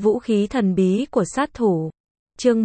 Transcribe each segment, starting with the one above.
Vũ khí thần bí của sát thủ. Chương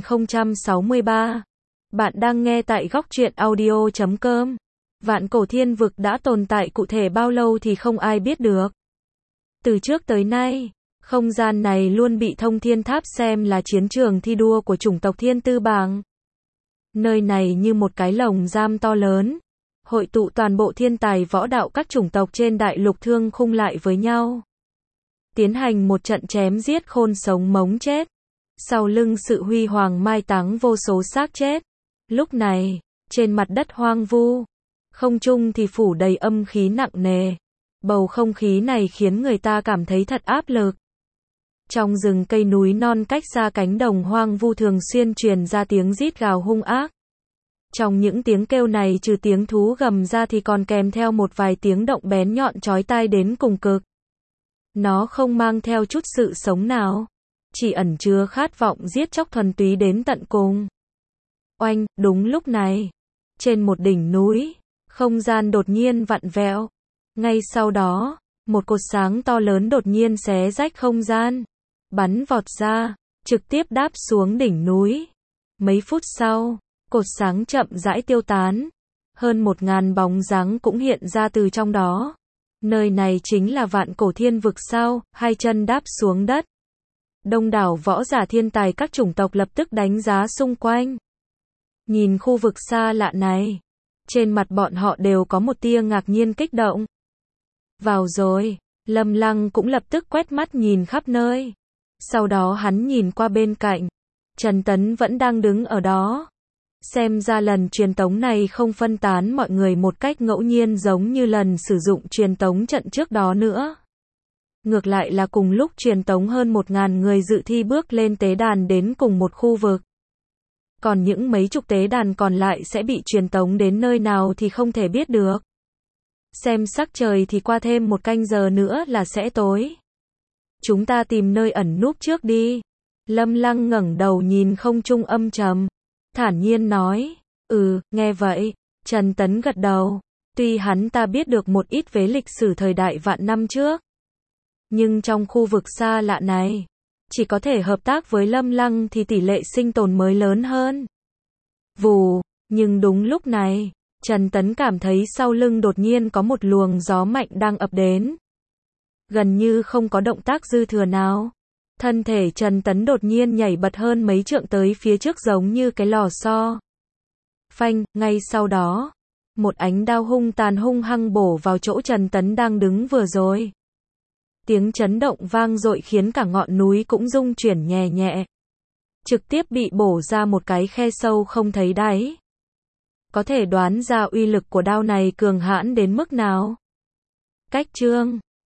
1063. Bạn đang nghe tại góc truyện audio.com. Vạn cổ thiên vực đã tồn tại cụ thể bao lâu thì không ai biết được. Từ trước tới nay, không gian này luôn bị Thông Thiên Tháp xem là chiến trường thi đua của chủng tộc Thiên Tư Bảng. Nơi này như một cái lồng giam to lớn, hội tụ toàn bộ thiên tài võ đạo các chủng tộc trên đại lục thương khung lại với nhau. Tiến hành một trận chém giết khôn sống mống chết. Sau lưng sự huy hoàng mai táng vô số xác chết. Lúc này, trên mặt đất hoang vu, không trung thì phủ đầy âm khí nặng nề. Bầu không khí này khiến người ta cảm thấy thật áp lực. Trong rừng cây núi non cách xa cánh đồng hoang vu thường xuyên truyền ra tiếng rít gào hung ác. Trong những tiếng kêu này trừ tiếng thú gầm ra thì còn kèm theo một vài tiếng động bén nhọn chói tai đến cùng cực. Nó không mang theo chút sự sống nào, chỉ ẩn chứa khát vọng giết chóc thuần túy đến tận cùng. Oanh, đúng lúc này, trên một đỉnh núi, không gian đột nhiên vặn vẹo. Ngay sau đó, một cột sáng to lớn đột nhiên xé rách không gian, bắn vọt ra, trực tiếp đáp xuống đỉnh núi. Mấy phút sau, cột sáng chậm rãi tiêu tán, hơn 1000 bóng dáng cũng hiện ra từ trong đó. Nơi này chính là vạn cổ thiên vực sao? Hai chân đáp xuống đất. Đông đảo võ giả thiên tài các chủng tộc lập tức đánh giá xung quanh. Nhìn khu vực xa lạ này, trên mặt bọn họ đều có một tia ngạc nhiên kích động. Vào rồi, Lâm Lăng cũng lập tức quét mắt nhìn khắp nơi. Sau đó hắn nhìn qua bên cạnh, Trần Tấn vẫn đang đứng ở đó. Xem ra lần truyền tống này không phân tán mọi người một cách ngẫu nhiên giống như lần sử dụng truyền tống trận trước đó nữa. Ngược lại là cùng lúc truyền tống hơn 1000 người dự thi bước lên tế đàn đến cùng một khu vực. Còn những mấy chục tế đàn còn lại sẽ bị truyền tống đến nơi nào thì không thể biết được. Xem sắc trời thì qua thêm 1 canh giờ nữa là sẽ tối. Chúng ta tìm nơi ẩn núp trước đi. Lâm Lăng ngẩng đầu nhìn không trung âm trầm, thản nhiên nói. Nghe vậy, Trần Tấn gật đầu. Tuy hắn ta biết được một ít về lịch sử thời đại vạn năm trước, nhưng trong khu vực xa lạ này, chỉ có thể hợp tác với Lâm Lăng thì tỷ lệ sinh tồn mới lớn hơn. Vù, nhưng đúng lúc này, Trần Tấn cảm thấy sau lưng đột nhiên có một luồng gió mạnh đang ập đến. Gần như không có động tác dư thừa nào. Thân thể Trần Tấn đột nhiên nhảy bật hơn mấy trượng tới phía trước giống như cái lò xo. Phanh, ngay sau đó, một ánh đao hung tàn hung hăng bổ vào chỗ Trần Tấn đang đứng vừa rồi. Tiếng chấn động vang dội khiến cả ngọn núi cũng rung chuyển nhẹ nhẹ. Trực tiếp bị bổ ra một cái khe sâu không thấy đáy. Có thể đoán ra uy lực của đao này cường hãn đến mức nào. Cách chương